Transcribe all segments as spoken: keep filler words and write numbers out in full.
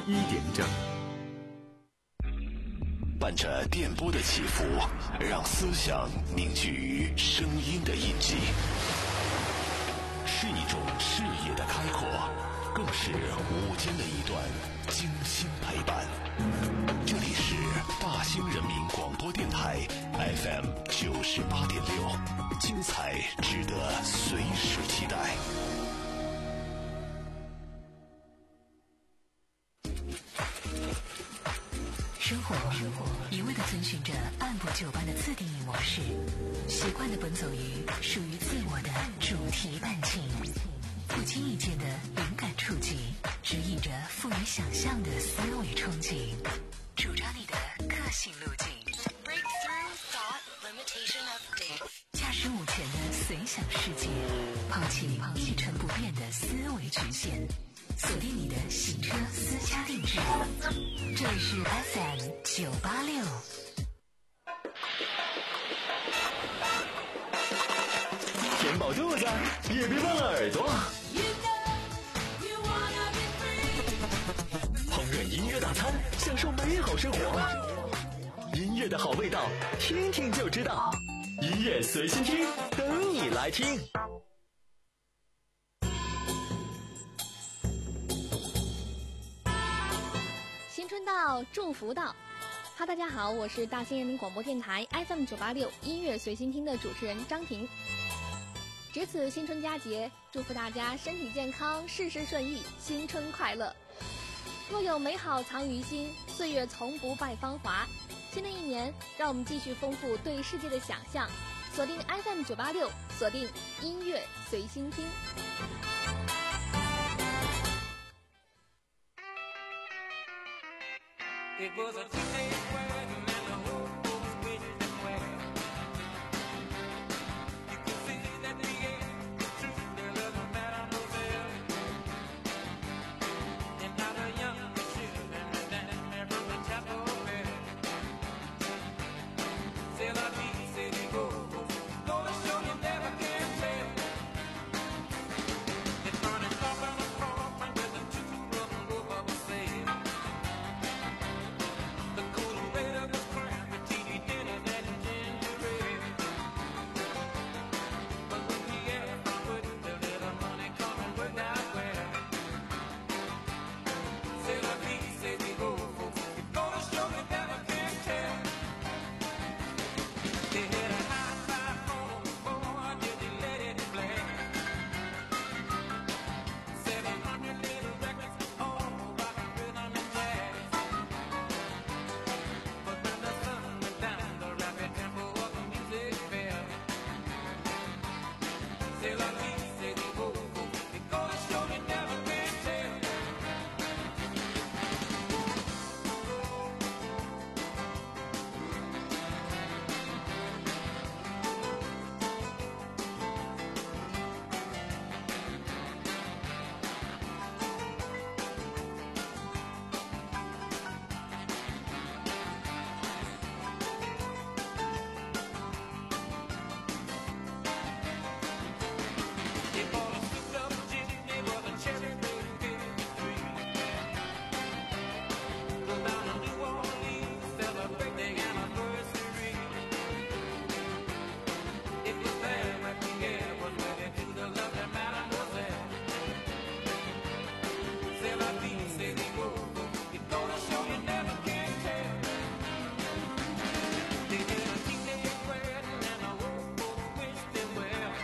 一点整。 伴着电波的起伏，让思想凝聚于声音的印记，是一种视野的开阔，更是午间的一段精心陪伴。这里是大兴人民广播电台 F M 九十八点六，精彩值得随时期待。 生活一味地遵循着按部就班的自定义模式，习惯地奔走于属于自我的主题伴情，不经意间的灵感触及，指引着富于想象的思维憧憬，主张你的个性路径。Breakthrough Thought Limitation Update， 驾驶午前的随想世界，抛弃一成不变的思维局限，锁定你的行车私家定制。这里是 F M 九八六。 填饱肚子，也别忘了耳朵。烹饪音乐大餐，享受美好生活。音乐的好味道，听听就知道。音乐随心听，等你来听。 新春到，祝福到。哈，大家好，我是大兴人民广播电台 F M 九八六音乐随心听的主持人张婷。值此新春佳节，祝福大家身体健康，事事顺意，新春快乐。若有美好藏于心，岁月从不败芳华。新的一年，让我们继续丰富对世界的想象，锁定 F M 九八六，锁定音乐随心听。 It was a teenage wedding and the whole folks wished them well. You could see that the end, the truth, there was no matter no sale. And now the young children are standing there from the chapel bell. C'est la vie, c'est the go. Go to show you never can tell. It's burning off on the cross and with the truth running over the sail. The cool red of the crowd, the T V dinner that is ginger ale. But when he asked for good, the little money come and work out well. C'est la vie, c'est the go. You go to show you never can tell. They had a high five phone, boy, did they let it play. Seven hundred little records, all rock, rhythm and jazz. But when the sun went down, the rapid tempo of the music fell. C'est la vie, c'est the go. It goes to show you never can tell. They bought a souped up gin, they bought a cherry red fifty-three. Go down to New Orleans, celebrate their anniversary. It was there when Pierre was wedded to the lovely Mademoiselle. C'est la vie, c'est the go. It goes to show you never can tell. They did a teenage wedding and the whole folks wished them well.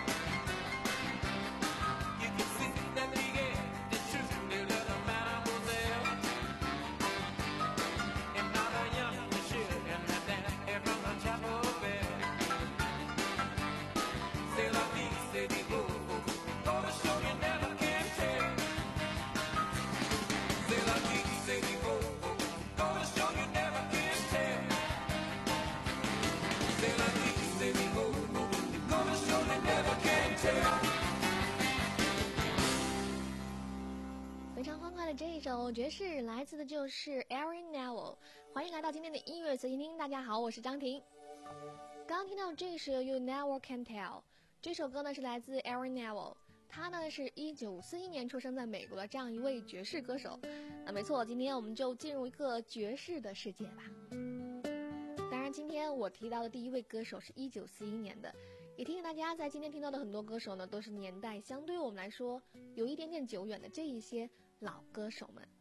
You can see that the end, the truth, they love the Mademoiselle. And now the young children are standing here from the chapel bell. C'est la vie, c'est the go. It goes to show you never can tell. C'est la vie, c'est the go. It goes to show you never can tell. C'est la vie, c'est the go. It goes to show you never can tell. 非常欢快的这一首爵士，来自的就是 Aaron Neville。欢迎来到今天的音乐随心听，大家好，我是张婷。刚刚听到这首 You Never Can Tell， 这首歌呢是来自 Aaron Neville。 他呢是一九四一年出生在美国的这样一位爵士歌手。那没错，今天我们就进入一个爵士的世界吧。当然今天我提到的第一位歌手是一九四一年的，也提醒大家在今天听到的很多歌手呢都是年代相对我们来说有一点点久远的这一些老歌手们。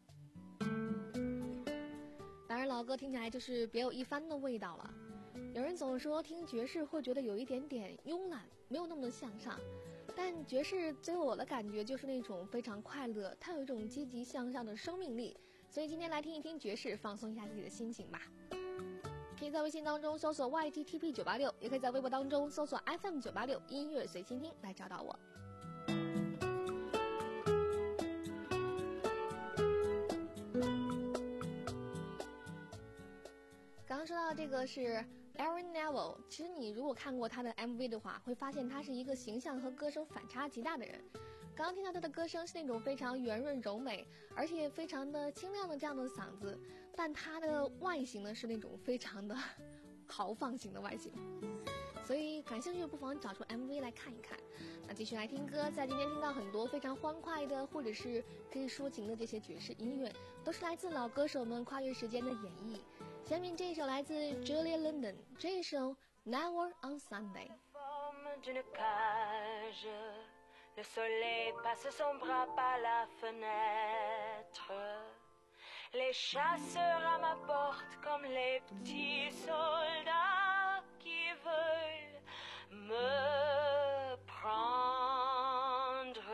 当然老歌听起来就是别有一番的味道了。有人总说听爵士会觉得有一点点慵懒，没有那么的向上，但爵士对我的感觉就是那种非常快乐，它有一种积极向上的生命力，所以今天来听一听爵士，放松一下自己的心情吧。可以在微信当中搜索 Y T T P 九八六， 也可以在微博当中搜索 F M 九八六 音乐随心听来找到我。刚刚说到这个是 Aaron Neville， 其实你如果看过他的 M V 的话，会发现他是一个形象和歌声反差极大的人。刚刚听到他的歌声是那种非常圆润柔美，而且非常的清亮的这样的嗓子，但他的外形呢是那种非常的豪放型的外形。所以感兴趣不妨找出 M V 来看一看。那继续来听歌，在今天听到很多非常欢快的或者是可以抒情的这些爵士音乐，都是来自老歌手们跨越时间的演绎。下面这一首来自 Julia London， 这一首 Never on Sunday。 Le soleil passe son bras par la fenêtre. Les chasseurs à ma porte comme les petits soldats qui veulent me prendre.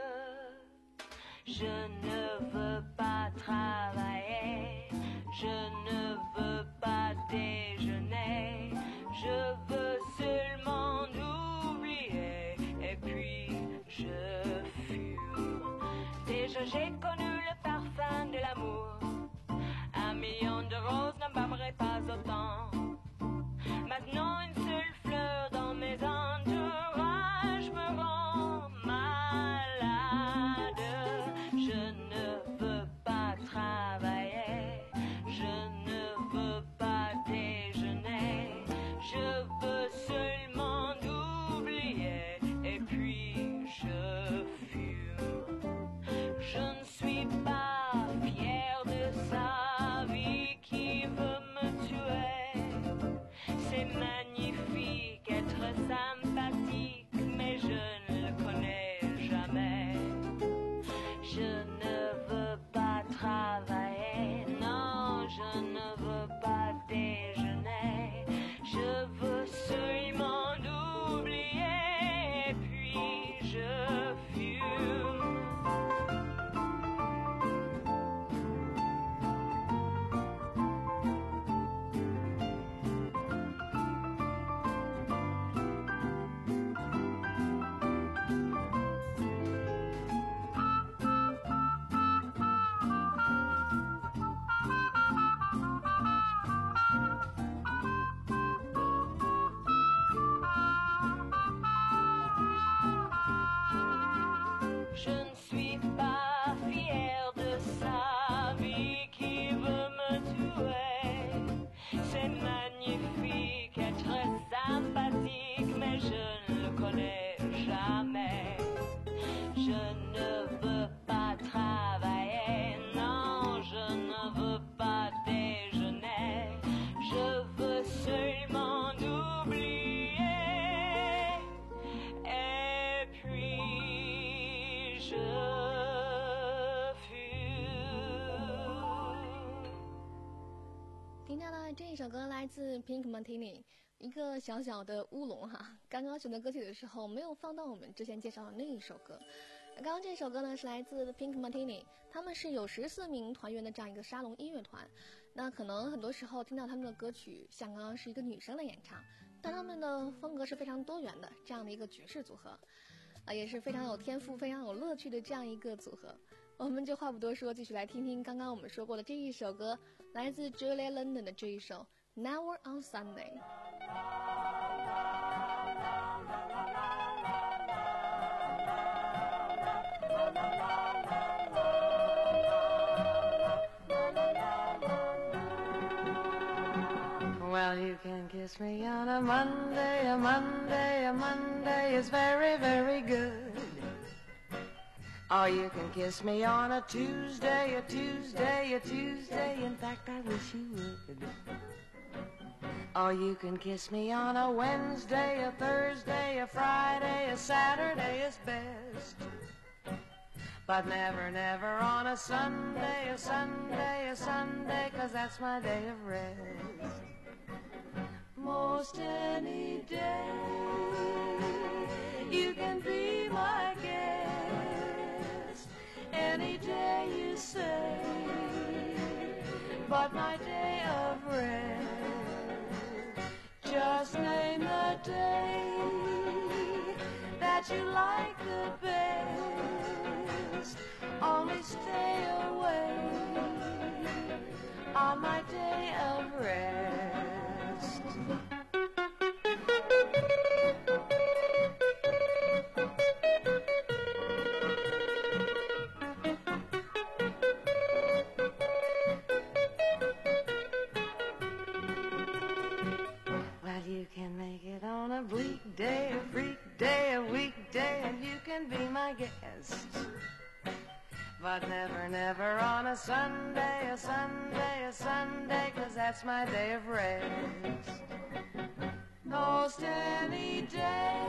Je ne veux pas travailler, je ne veux pas déjeuner, je veux seulement oublier et puis je fume. Déjà j'ai connu le parfum de l'amour. Un million de roses n'embaumerait pas autant. Maintenant une seule fleur dans mes entourages me rend malade. Je ne veux pas travailler, je ne veux pas déjeuner, je veux seulement oublier et puis je fume. Je ne suis pas fière de sa vie qui veut me tuer. C'est magnifique être sympathique, mais je ne le connais jamais. Je ne veux pas travailler, non, je ne veux pas déjeuner. Je veux seulement oublier et puis je fume. Je ne suis pas fière de sa vie qui veut me tuer. C'est magnifique être sympathique, mais je ne le connais jamais. Je ne veux pas travailler, non, je ne veux pas déjeuner. Je veux seulement oublier et puis je fume。 听到的这一首歌来自 Pink Martini， 一个小小的乌龙哈。刚刚选择歌曲的时候没有放到我们之前介绍的那一首歌。刚刚这首歌呢是来自 Pink Martini， 他们是有十四名团员的这样一个沙龙音乐团。那可能很多时候听到他们的歌曲像刚刚是一个女生的演唱，但他们的风格是非常多元的这样的一个爵士组合，啊，也是非常有天赋非常有乐趣的这样一个组合。我们就话不多说，继续来听听刚刚我们说过的这一首歌，来自 Julia London 的这一首 Never on Sunday。 Well, you can kiss me on a Monday, a Monday, a Monday is very, very good. Or you can kiss me on a Tuesday, a Tuesday, a Tuesday. In fact, I wish you would. Or you can kiss me on a Wednesday, a Thursday, a Friday, a Saturday is best. But never, never on a Sunday, a Sunday, a Sunday, 'cause that's my day of rest. Most any day you can be my guest, any day you say, but my day of rest. Just name the day that you like the best, only stay away on my day of rest. Well, you can make it on a bleak day, a freak day, a weekday, and you can be my guest. But never, never on a Sunday, a Sunday, a Sunday, 'cause that's my day of rest. Most any day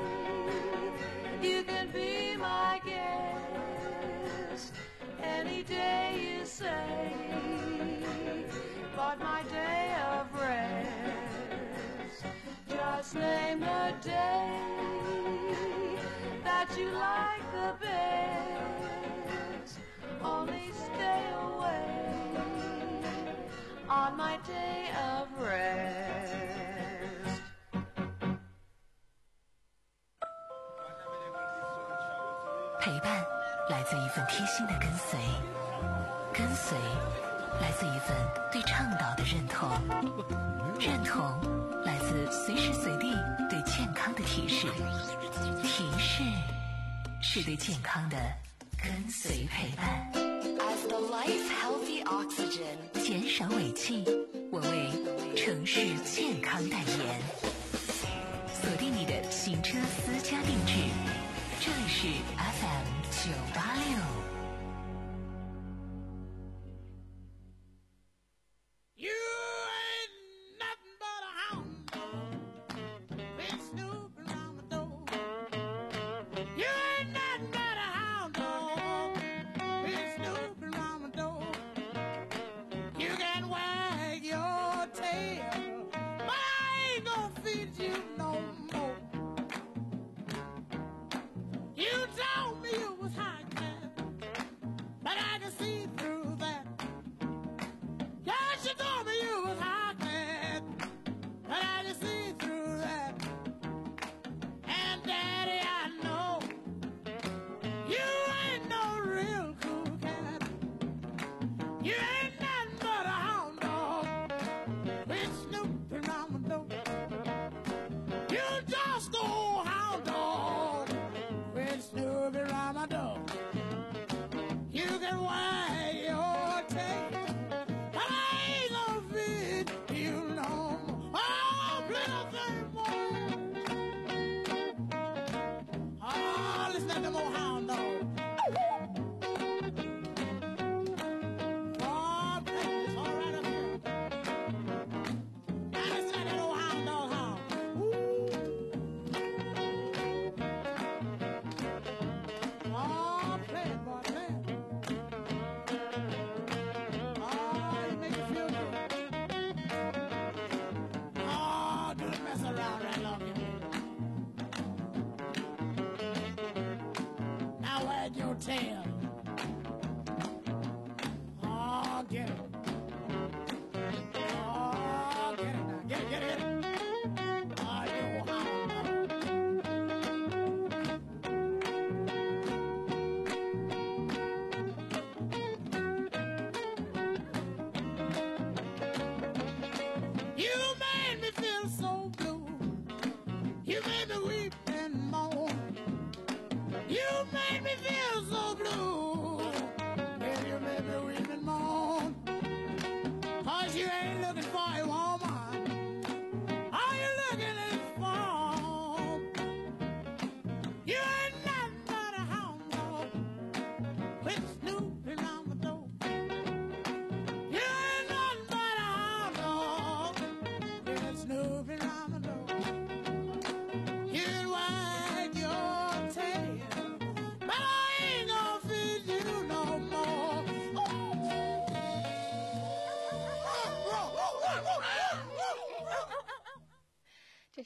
you can be my guest, any day you say, but my day of rest. Just name the day that you like the best, only stay away on my day of rest. 陪伴来自一份贴心的跟随，跟随来自一份对倡导的认同，认同来自随时随地对健康的提示，提示是对健康的跟随陪伴。As the life healthy oxygen， 减少尾气，我为城市健康代言。锁定你的行车私家定制，这里是 F M 九八六。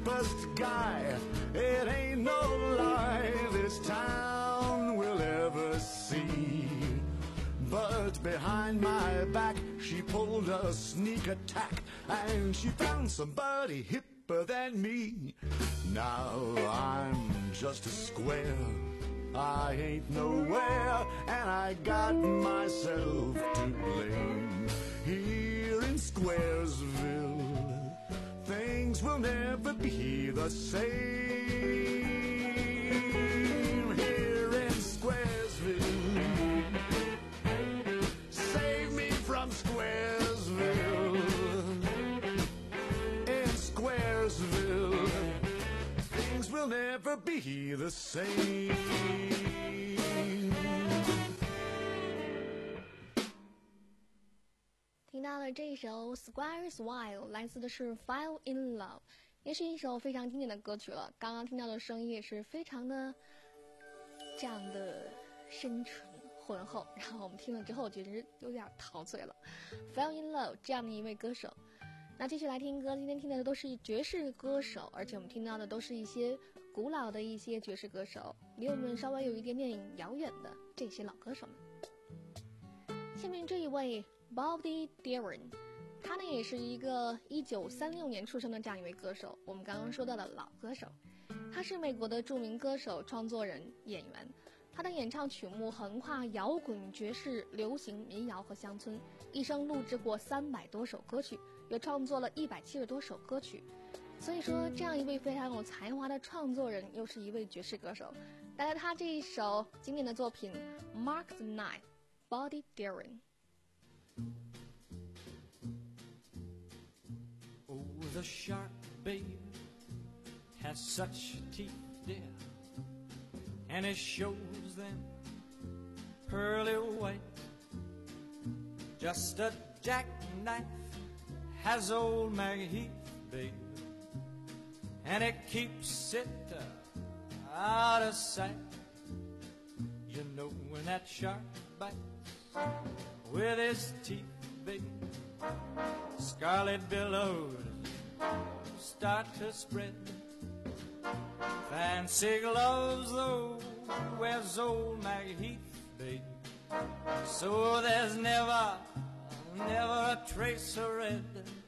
cheapest guy. It ain't no lie this town will ever see. But behind my back, she pulled a sneak attack, and she found somebody hipper than me. Now I'm just a square, I ain't nowhere, and I got myself to blame. Here in Squaresville, things will never be the same. Here in Squaresville, save me from Squaresville. In Squaresville, things will never be the same. 听到了这一首 Square's Wild 来自的是 Fall in Love， 也是一首非常经典的歌曲了。刚刚听到的声音也是非常的这样的深沉浑厚，然后我们听了之后觉得有点陶醉了。Fall in Love 这样的一位歌手。那继续来听歌，今天听到的都是爵士歌手，而且我们听到的都是一些古老的一些爵士歌手，离我们稍微有一点点遥远的这些老歌手们。下面这一位 Bobby Darin， 他呢也是一个一九三六年出生的这样一位歌手，我们刚刚说到的老歌手。他是美国的著名歌手、创作人、演员，他的演唱曲目横跨摇滚、爵士、流行、民谣和乡村，一生录制过三百多首歌曲，也创作了一百七十多首歌曲。所以说，这样一位非常有才华的创作人，又是一位爵士歌手，带来他这一首经典的作品《Mark the Knife》，Bobby Darin。Oh, the shark, babe, has such teeth, dear, and it shows them pearly white. Just a jackknife has old Maggie Heath, babe, and it keeps it uh, out of sight. You know when that shark bites with his teeth, babe, scarlet billows start to spread. Fancy gloves, though, wears old Maggie Heath, babe, so there's never, never a trace of red.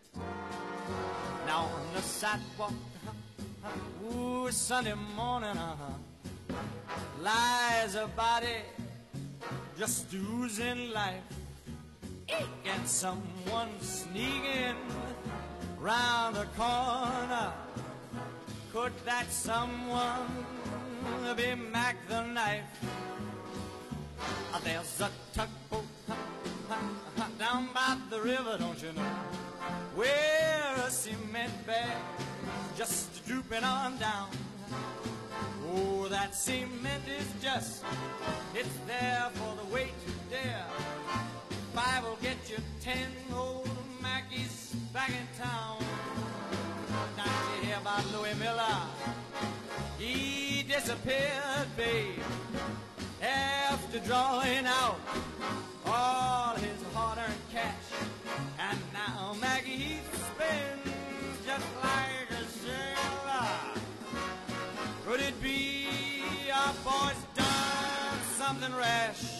Now on the sidewalk, ooh, Sunday morning, uh-huh, lies a body just oozing life. And someone sneaking round the corner. Could that someone be Mac the Knife? There's a tugboat down by the river, don't you know, where a cement bag just drooping on down. Oh, that cement is just, it's there for the weight to dare. Five will get you ten old Mackies back in town. Now you hear about Louis Miller? He disappeared, babe, after drawing out all his hard-earned cash. And now Maggie Heath spins just like a sailor. Could it be our boy's done something rash?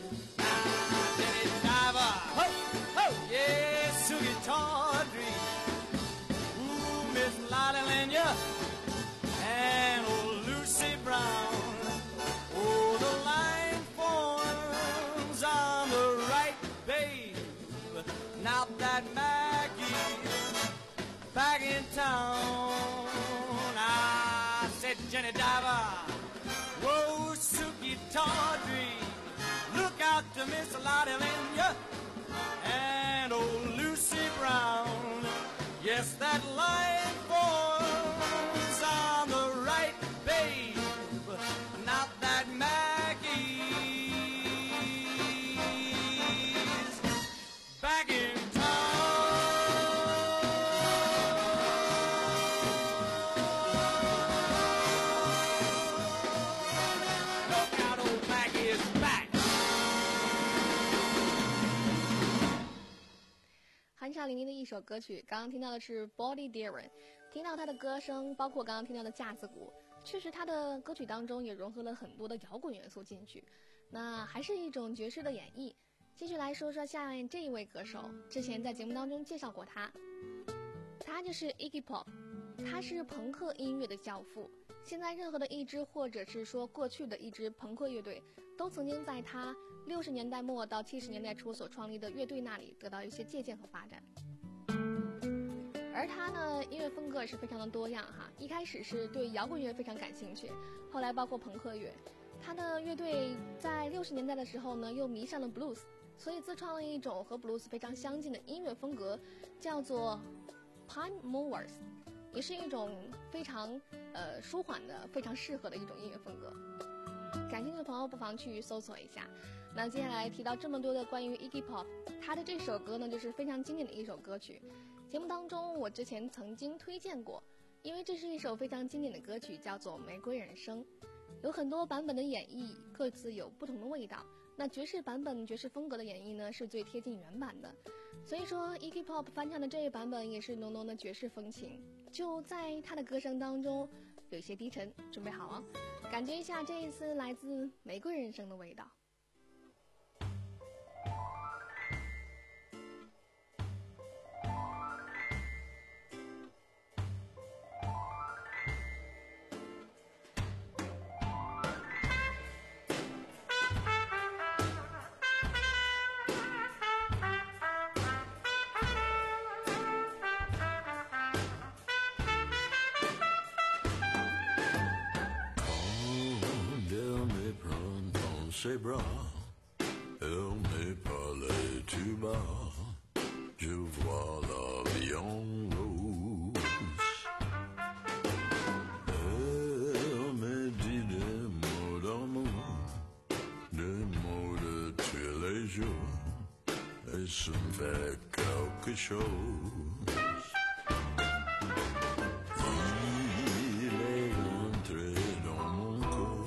Ho, ho, yes, Sugie Tawdry, ooh, Miss Lottie Lenya, and old Lucy Brown. Oh, the line forms on the right, babe. Now that Maggie's back in town, I said Jenny Diver, whoa, Sugie Tawdry, look out to Miss Lottie Lenya and old Lucy Brown. Yes, that line forms on the right, babe. Not that Maggie's back in town. Look out, old Maggie is back. 酣畅淋漓的一首歌曲，刚刚听到的是 Bobby Darin， 听到他的歌声，包括刚刚听到的架子鼓，确实他的歌曲当中也融合了很多的摇滚元素进去，那还是一种爵士的演绎。继续来说说下面这一位歌手，之前在节目当中介绍过他，他就是 Iggy Pop， 他是朋克音乐的教父。现在任何的一支或者是说过去的一支朋克乐队，都曾经在他六十年代末到七十年代初所创立的乐队那里得到一些借鉴和发展。而他呢，音乐风格是非常的多样哈，一开始是对摇滚乐非常感兴趣，后来包括朋克乐。他的乐队在六十年代的时候呢，又迷上了 blues， 所以自创了一种和 blues 非常相近的音乐风格，叫做 Pine Movers， 也是一种非常呃舒缓的、非常适合的一种音乐风格。感兴趣的朋友不妨去搜索一下。那接下来提到这么多的关于 Iggy Pop， 他的这首歌呢，就是非常经典的一首歌曲。节目当中我之前曾经推荐过，因为这是一首非常经典的歌曲，叫做《玫瑰人生》，有很多版本的演绎，各自有不同的味道。那爵士版本爵士风格的演绎呢，是最贴近原版的，所以说 Iggy Pop 翻唱的这一版本也是浓浓的爵士风情，就在他的歌声当中有一些低沉。准备好啊，感觉一下这一次来自玫瑰人生的味道。 Ces bras, elle n'est pas les tout bas, je vois la vie en rose. Elle me dit des mots d'amour, des mots de tous les jours, et ça me fait quelque chose. Il est entré dans mon corps,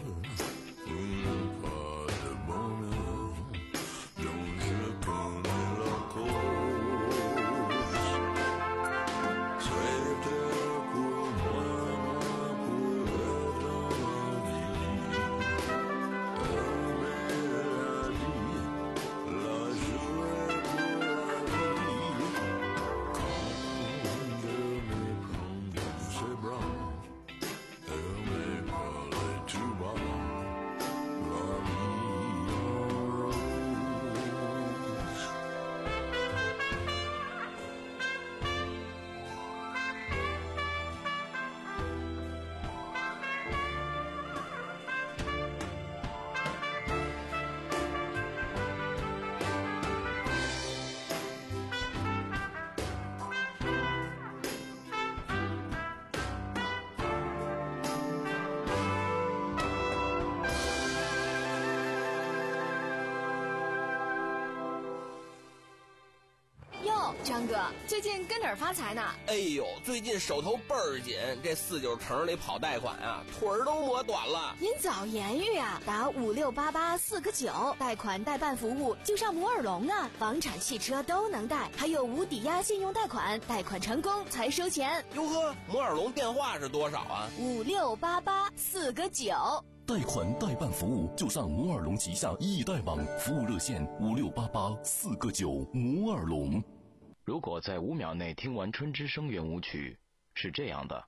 张哥，最近跟哪儿发财呢？ 哎呦，最近手头倍儿紧，这四九城里跑贷款啊，腿儿都磨短了。 您早言语啊，打五六八八四个九，贷款代办服务就上摩尔龙啊，房产、汽车都能贷，还有无抵押信用贷款，贷款成功才收钱。 哟呵，摩尔龙电话是多少啊？ 五六八八四个九。 贷款代办服务就上摩尔龙旗下易贷网，服务热线五六八八四个九。摩尔龙。 如果在五秒内听完春之声圆舞曲，是这样的；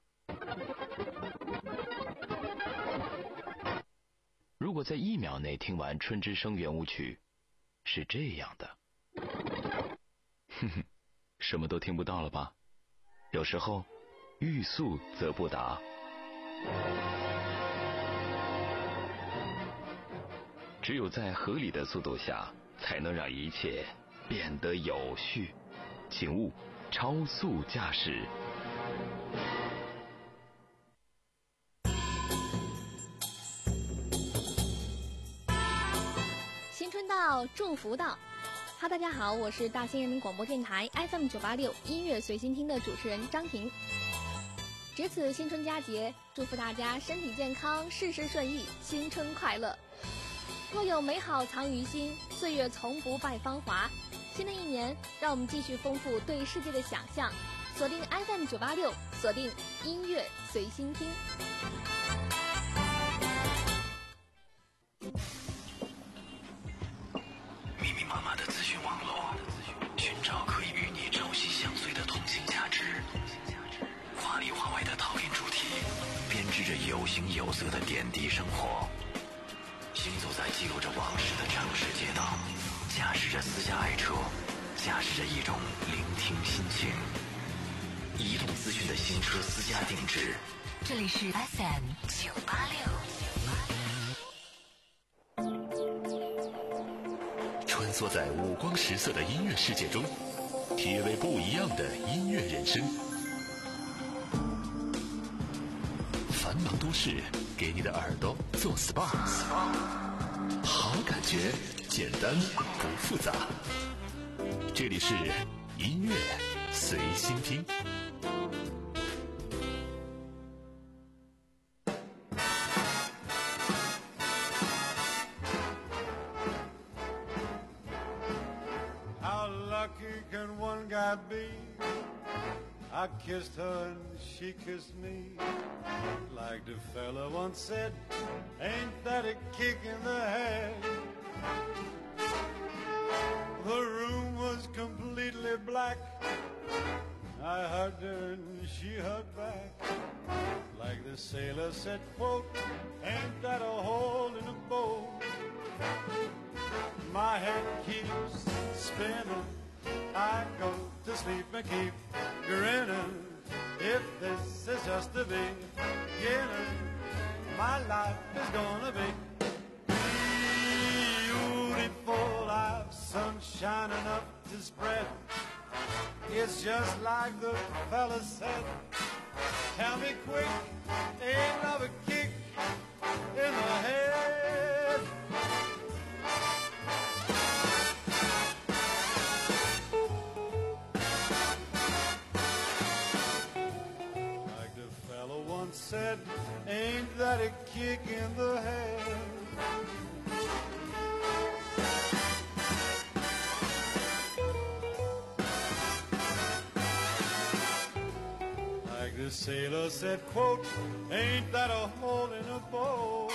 如果在一秒内听完春之声圆舞曲，是这样的。哼哼，什么都听不到了吧？有时候，欲速则不达。只有在合理的速度下，才能让一切变得有序。请勿超速驾驶。 新春到，祝福到。哈，大家好，我是大兴人民广播电台 F M 九八六音乐随心听的主持人张婷。值此新春佳节，祝福大家身体健康，事事顺意，新春快乐。若有美好藏于心，岁月从不败芳华。新的一年，让我们继续丰富对世界的想象，锁定 F M 九八六，锁锁定音乐随心听。 密密麻麻的资讯网络，寻找可以与你朝夕相随的通信价值。华里华外的讨论主题，编织着有形有色的点滴生活。行走在记录着往事的城市街道，驾驶着私家爱车，驾驶着一种聆听心情。移动资讯的新车私家定制， 这里是 F M 九八六。 穿梭在五光十色的音乐世界中，体味不一样的音乐人生。繁忙都市，给你的耳朵做 S P A， 好感觉，简单不复杂。这里是音乐随心听。 I kissed her and she kissed me. Like the fella once said, ain't that a kick in the head? The room was completely black. I hugged her and she hugged back. Like the sailor said, quote, ain't that a hole in a boat? My head keeps spinning. I go to sleep and keep grinning. If this is just the beginning, my life is gonna be beautiful. I've sunshine enough to spread. It's just like the fella said. Tell me quick, ain't love a kick in the head? Said, ain't that a kick in the head? Like the sailor said, quote, ain't that a hole in a boat?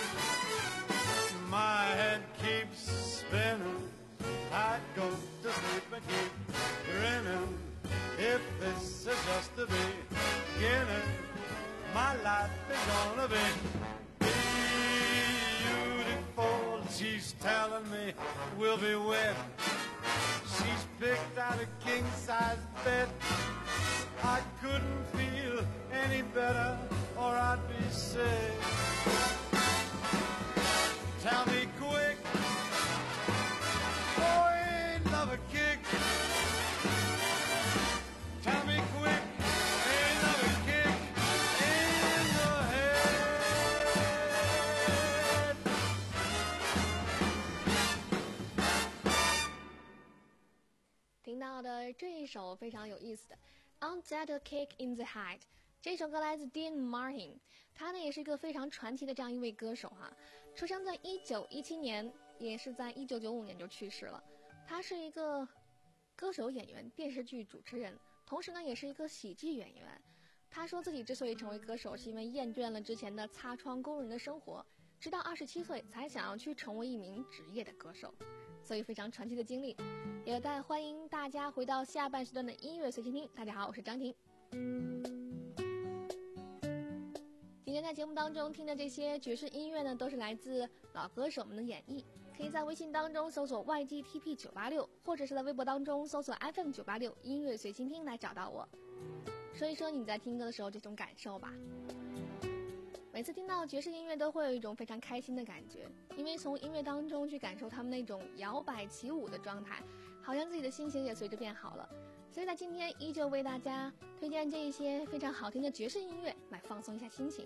My head keeps spinning. I go to sleep and keep grinning. If this is just the beginning, my life is gonna be beautiful. She's telling me we'll be wed. She's picked out a king-size bed. I couldn't feel any better or I'd be sick. Tell me quick, oh, ain't love a kick? Tell me quick, ain't love a kick in the head? 听到的这一首非常有意思的 On That a Kick in the Head， 这首歌来自 Dean Martin， 他呢也是一个非常传奇的这样一位歌手哈、啊，出生在一九一七年，也是在一九九五年就去世了。他是一个歌手、演员、电视剧主持人，同时呢也是一个喜剧演员。他说自己之所以成为歌手，是因为厌倦了之前的擦窗工人的生活，直到二十七岁才想要去成为一名职业的歌手。所以非常传奇的经历，也带欢迎大家回到下半时段的音乐随心听。大家好，我是张婷。今天在节目当中听的这些爵士音乐呢，都是来自老歌手们的演绎。可以在微信当中搜索 Y G T P 九八六， 或者是在微博当中搜索 F M 九八六 音乐随心听来找到我，说一说你在听歌的时候这种感受吧。每次听到爵士音乐都会有一种非常开心的感觉，因为从音乐当中去感受他们那种摇摆起舞的状态，好像自己的心情也随着变好了。所以在今天依旧为大家推荐这一些非常好听的爵士音乐，来放松一下心情。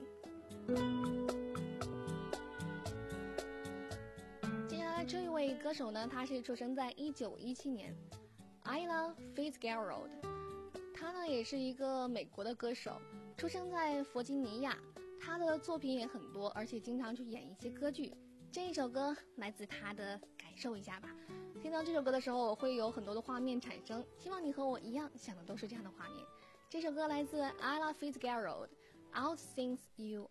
接下来这一位歌手呢，他是出生在一九一七年 Ella Fitzgerald， 他呢也是一个美国的歌手，出生在弗吉尼亚。他的作品也很多，而且经常去演一些歌剧。这一首歌来自他的，感受一下吧。听到这首歌的时候，我会有很多的画面产生，希望你和我一样想的都是这样的画面。 这首歌来自 Ella Fitzgerald， All Things You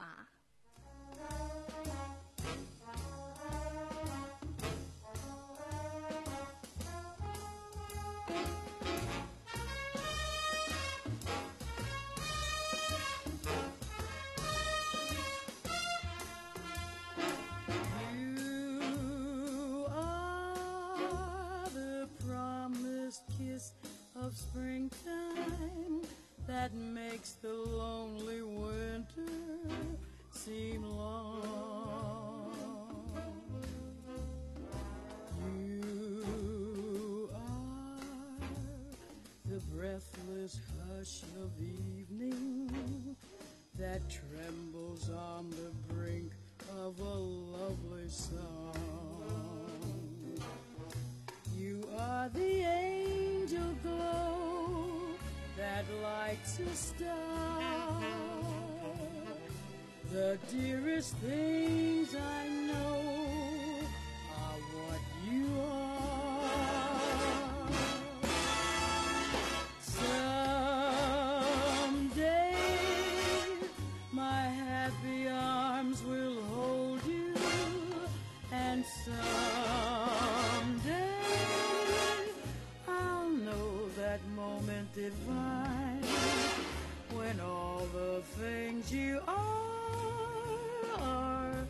Are。Of springtime that makes the lonely winter seem long. You are the breathless hush of evening that trembles on the brink of a lovely song. You are the angel glow that lights a star. The dearest things I know are what you are. Someday my happy arms will hold you, and someday that moment divine when all the things you are are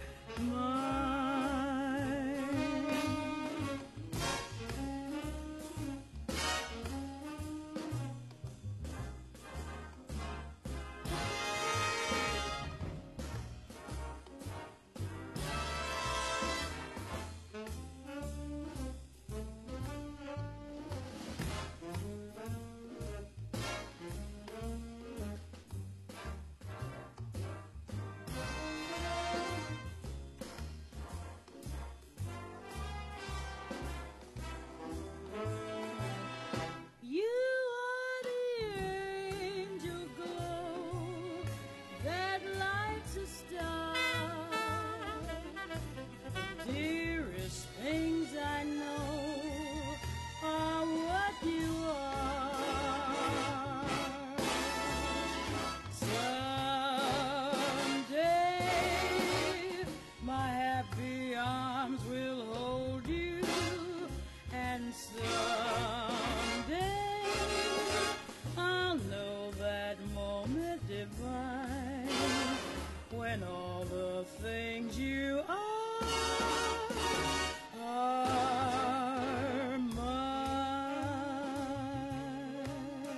mine. When all the things you are are mine.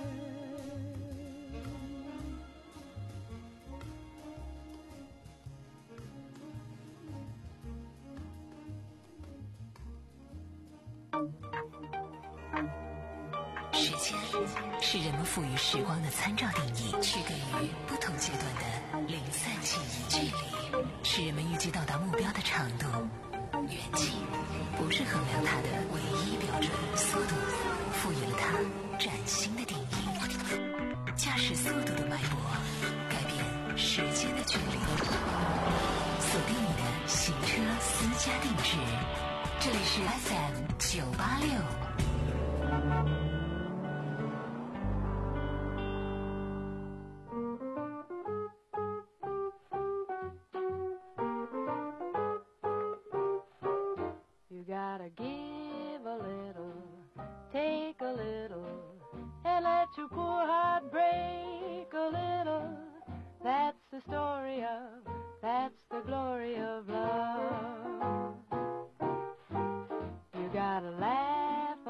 时间是人们赋予时光的参照定义，区隔于不同阶段的零散记忆。距离是人们预计到达目标的长度，远近不是衡量它的唯一标准。速度赋予了它崭新的定义。驾驶速度的脉搏，改变时间的距离。锁定你的行车私家定制，这里是 F M 九八六。 Gotta give a little, take a little, and let your poor heart break a little. That's the story of, that's the glory of love. You gotta laugh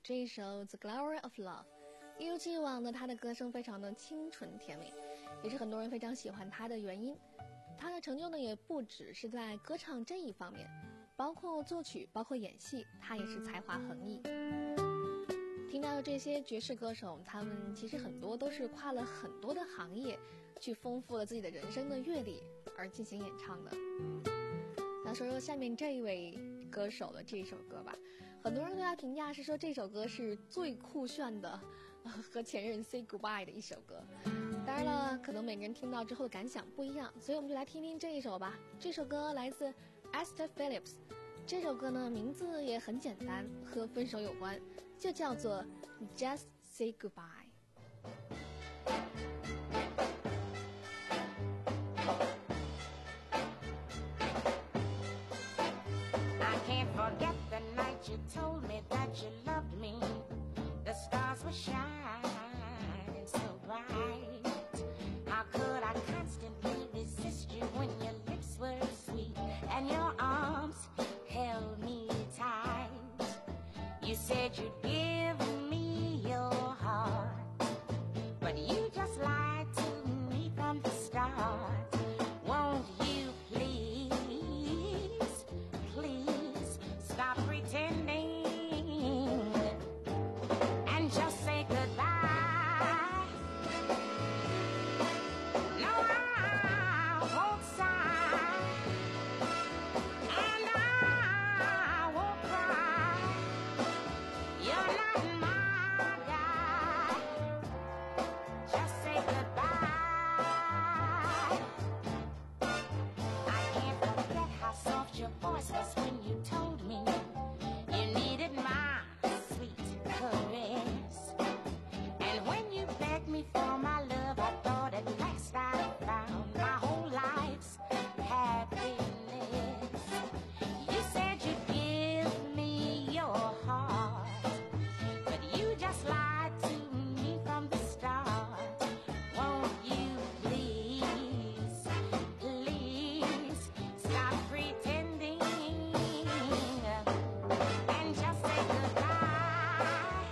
这一首 The Glory of Love。一如既往的，他的歌声非常的清纯甜美，也是很多人非常喜欢他的原因。他的成就呢，也不只是在歌唱这一方面，包括作曲，包括演戏，他也是才华横溢。听到的这些爵士歌手，他们其实很多都是跨了很多的行业，去丰富了自己的人生的阅历而进行演唱的。那说说下面这一位歌手的这首歌吧，很多人对他评价是说这首歌是最酷炫的、呃、和前任 say goodbye 的一首歌。当然了，可能每个人听到之后的感想不一样，所以我们就来听听这一首吧。这首歌来自 Esther Phillips， 这首歌呢名字也很简单，和分手有关，就叫做 Just Say Goodbye。 Forget the night you told me that you loved me. The stars were shining so bright. How could I constantly resist you when your lips were sweet and your arms held me tight? You said you'd give me your heart, but you just lied to me from the start. Won't you please, please stop pretending and just say goodbye? No, I won't sigh and I won't cry. You're not my guy. Just say goodbye. I can't forget how soft your voice was when you told me you needed my sweet caress. And when you begged me for my love, I thought at last I found my whole life's happiness. You said you'd give me your heart, but you just lied to me from the start. Won't you please, please stop pretending and just say goodbye?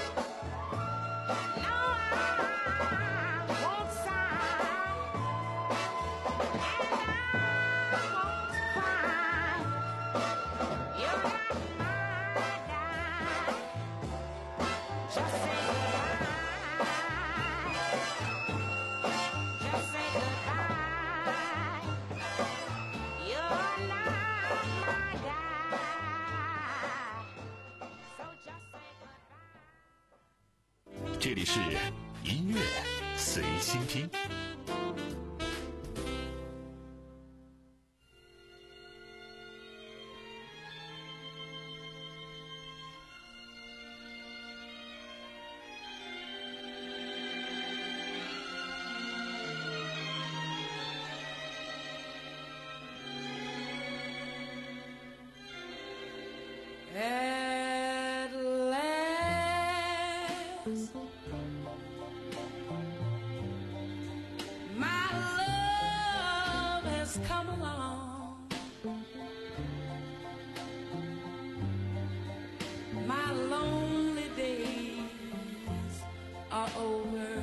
No, I won't sigh and I won't cry. You're not my guy. Just say goodbye. Just say goodbye. You're not my guy. So just say goodbye. 这里是音乐随心听。 At last, my love has come along. My lonely days are over,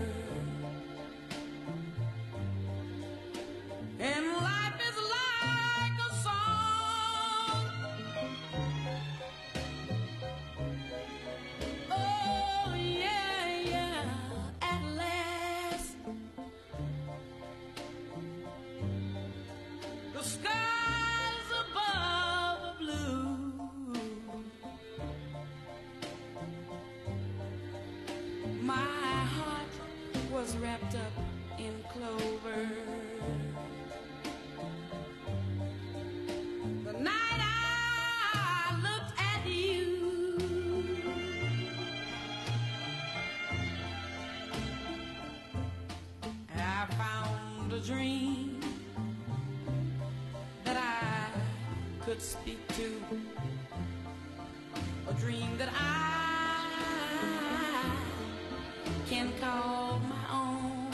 and life is like a song. Oh yeah, yeah, at last the skies above are blue. My heart was wrapped up in clover. The night I looked at you, I found a dream that I could speak to, a dream that I can call my own.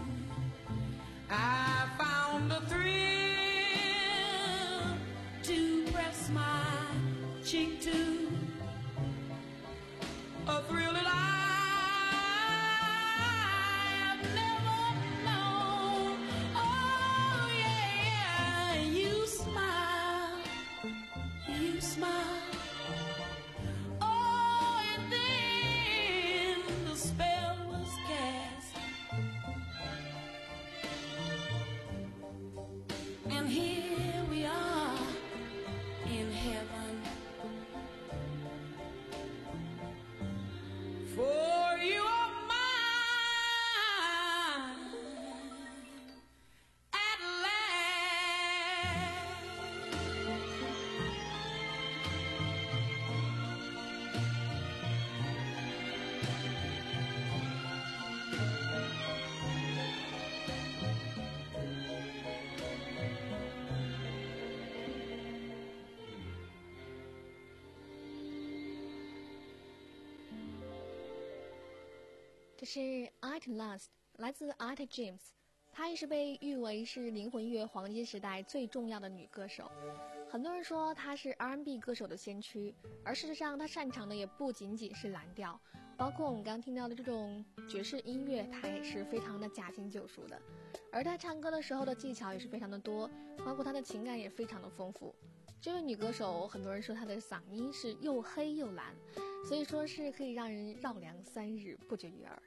I found a thrill to press my cheek to, a 这是 At Last 来自 Etta James， 她也是被誉为是灵魂乐黄金时代最重要的女歌手。很多人说她是 R and B 歌手的先驱，而事实上她擅长的也不仅仅是蓝调，包括我们刚刚听到的这种爵士音乐，她也是非常的驾轻就熟的。而她唱歌的时候的技巧也是非常的多，包括她的情感也非常的丰富。这位女歌手，很多人说她的嗓音是又黑又蓝，所以说是可以让人绕梁三日不绝于耳。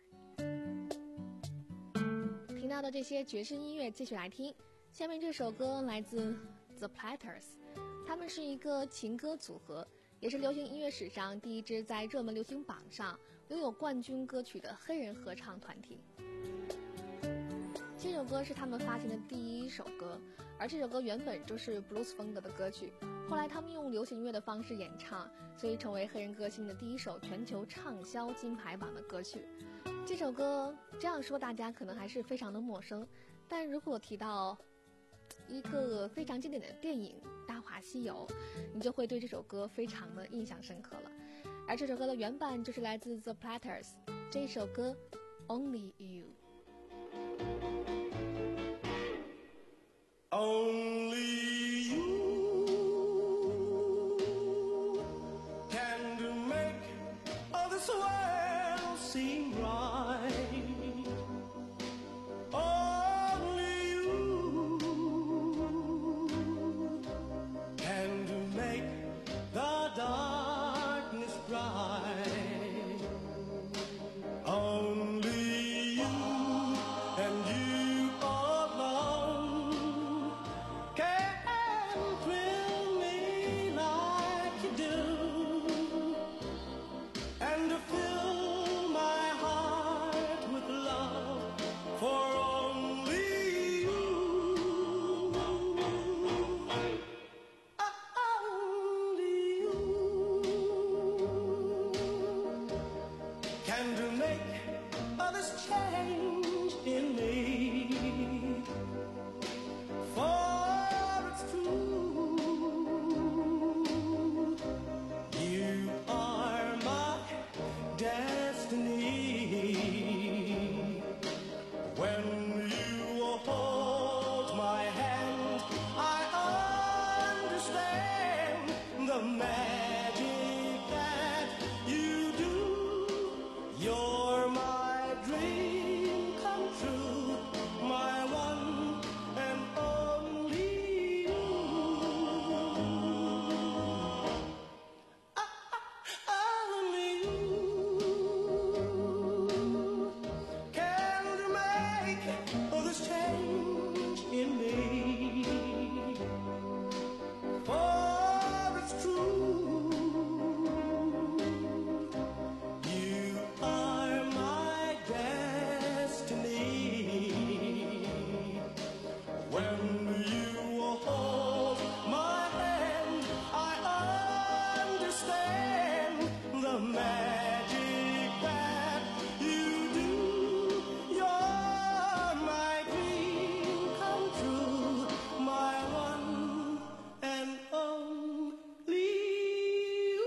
听到的这些爵士音乐继续来听，下面这首歌来自 The Platters， 他们是一个情歌组合，也是流行音乐史上第一支在热门流行榜上拥有冠军歌曲的黑人合唱团体。这首歌是他们发行的第一首歌，而这首歌原本就是 blues 风格的歌曲，后来他们用流行音乐的方式演唱，所以成为黑人歌星的第一首全球畅销金牌榜的歌曲。这首歌这样说大家可能还是非常的陌生，但如果提到一个非常经典的电影《大话西游》，你就会对这首歌非常的印象深刻了。而这首歌的原版就是来自 The Platters， 这首歌 Only You。Only you can make all this world seem right. Only you can make the darkness bright. Only you and you alone can thrill me like you do, and fill my heart with love for only you. Only you can make all this change in me. For it's true, you are my destiny. When you hold my hand, I understand the magic that you do. You're my dream come true, my one and only you. Only you can make all this change in me. For it's true, you are my destiny. When you hold my hand, I understand the magic that you do. You're my dream come true, my one and only you.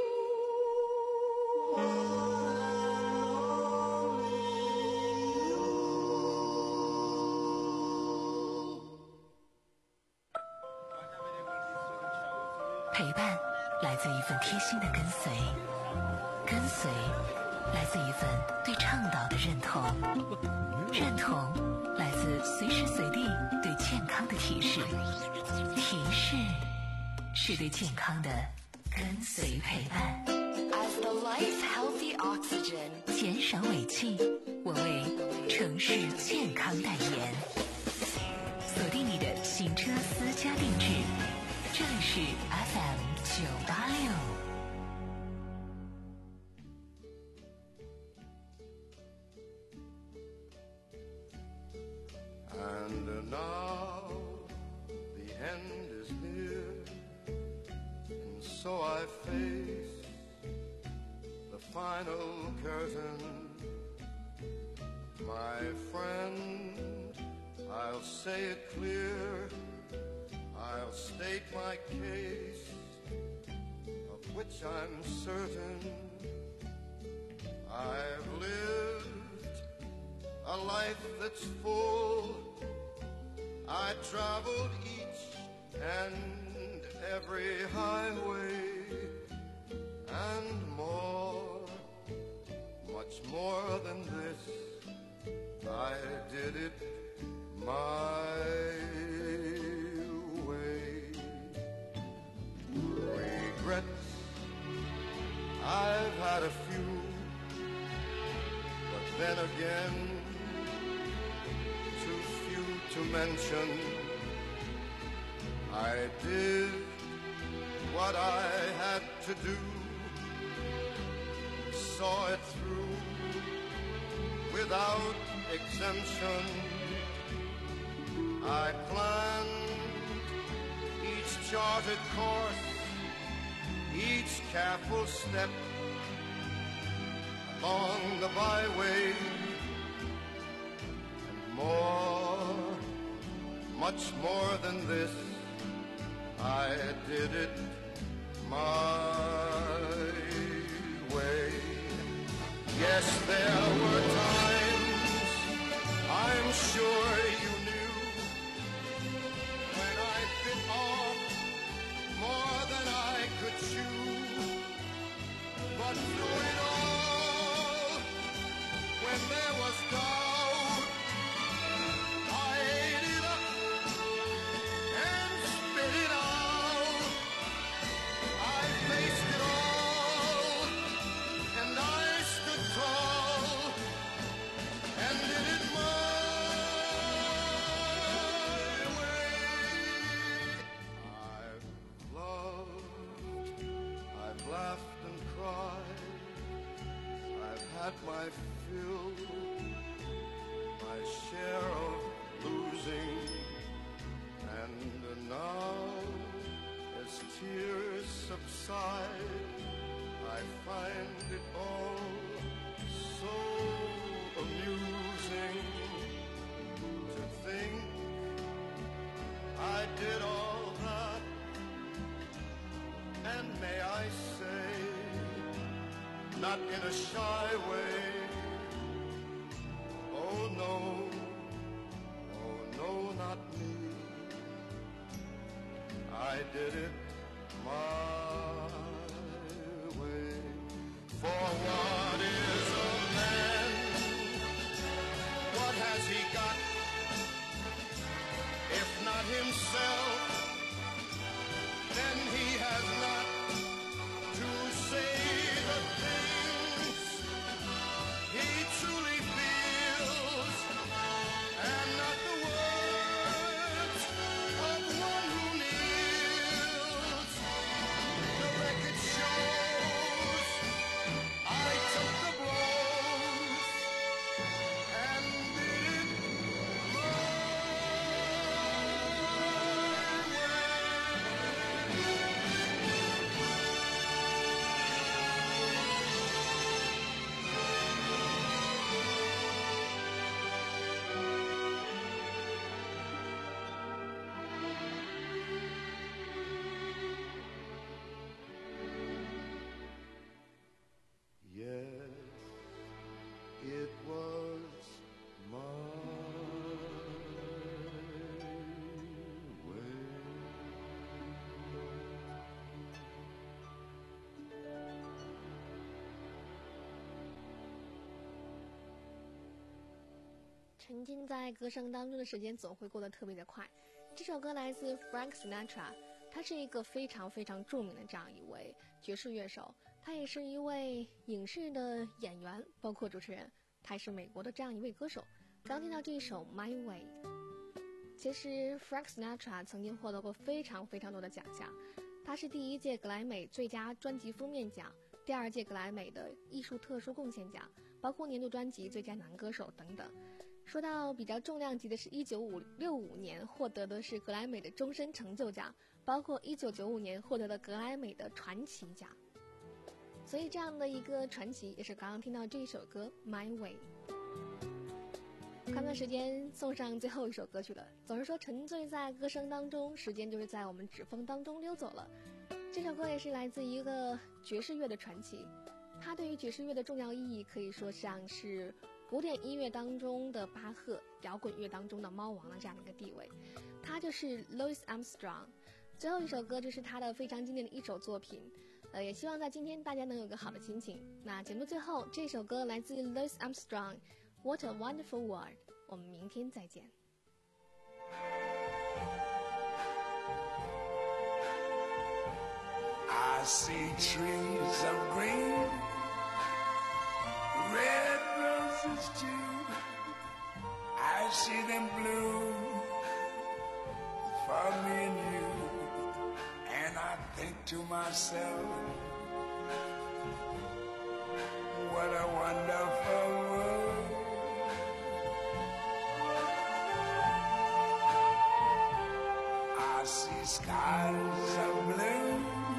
陪伴来自一份贴心的跟随，跟随来自一份对倡导的认同，认同来自随时随地对健康的提示，提示是对健康的跟随陪伴。 As the life healthy oxygen， 减少尾气，我为城市健康代言。锁定你的行车私家定制，这里是 F M 九八六。 And now the end is near, and so I face the final curtain. My friend, I'll say it clear, I'll state my case, of which I'm certain. I've lived life that's full. I traveled each and every highway and more, much more than this. I did it my way. Regrets, I've had a few, but then again, too few to mention. I did what I had to do, saw it through without exemption. I planned each charted course, each careful step along the byway, and more, much more than this, I did it my way. Yes, there were times, I'm sure you knew, when I bit off more than I could chew. But through it all, when there was doubt, I ate it up and spit it out. I faced it all, and I stood tall, and did it my way. I've loved, I've laughed and cried, I've had my fill, my share of losing, and now as tears subside, I find it all so amusing to think I did all that, and may I say, not in a shy way, oh no, oh no, not me. I did it my way. For what is a man? What has he got? If not himself, then he has not to say the things he truly feels, and not the words of one who kneels. The record shows I took the blows and did it my way. Yes, it was my way. 沉浸在歌声当中的时间总会过得特别的快。这首歌来自 Frank Sinatra， 他是一个非常非常著名的这样一位爵士乐手，他也是一位影视的演员，包括主持人，他也是美国的这样一位歌手。刚听到这一首 My Way， 其实 Frank Sinatra 曾经获得过非常非常多的奖项，他是第一届格莱美最佳专辑封面奖，第二届格莱美的艺术特殊贡献奖，包括年度专辑最佳男歌手等等。说到比较重量级的是一九六五年获得的是格莱美的终身成就奖，包括一九九五年获得的格莱美的传奇奖。所以这样的一个传奇也是刚刚听到这一首歌 My Way。 看看时间，送上最后一首歌曲了。总是说沉醉在歌声当中，时间就是在我们指缝当中溜走了。这首歌也是来自一个爵士乐的传奇，它对于爵士乐的重要意义可以说像是古典音乐当中的巴赫，摇滚乐当中的猫王的这样的一个地位。他就是 Louis Armstrong。最后一首歌就是他的非常经典的一首作品，呃，也希望在今天大家能有个好的心情。那节目最后这首歌来自 Louis Armstrong， What a Wonderful World。我们明天再见。 I see trees of green, red roses too. I see them bloom for me and you. And I think to myself, what a wonderful world. I see skies of blue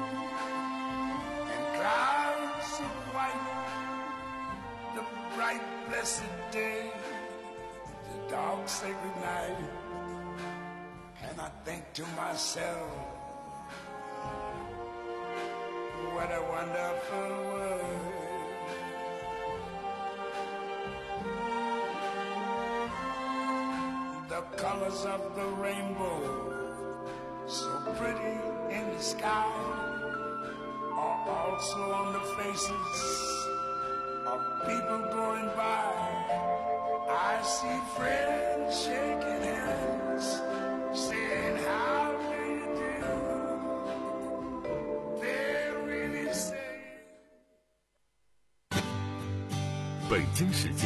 and clouds of white, the bright blessed day, the dark sacred night. And I think to myself, what a wonderful world. The colors of the rainbow, so pretty in the sky, are also on the faces of people going by. I see friends shaking hands, saying how do you do. They're really saying 北京时间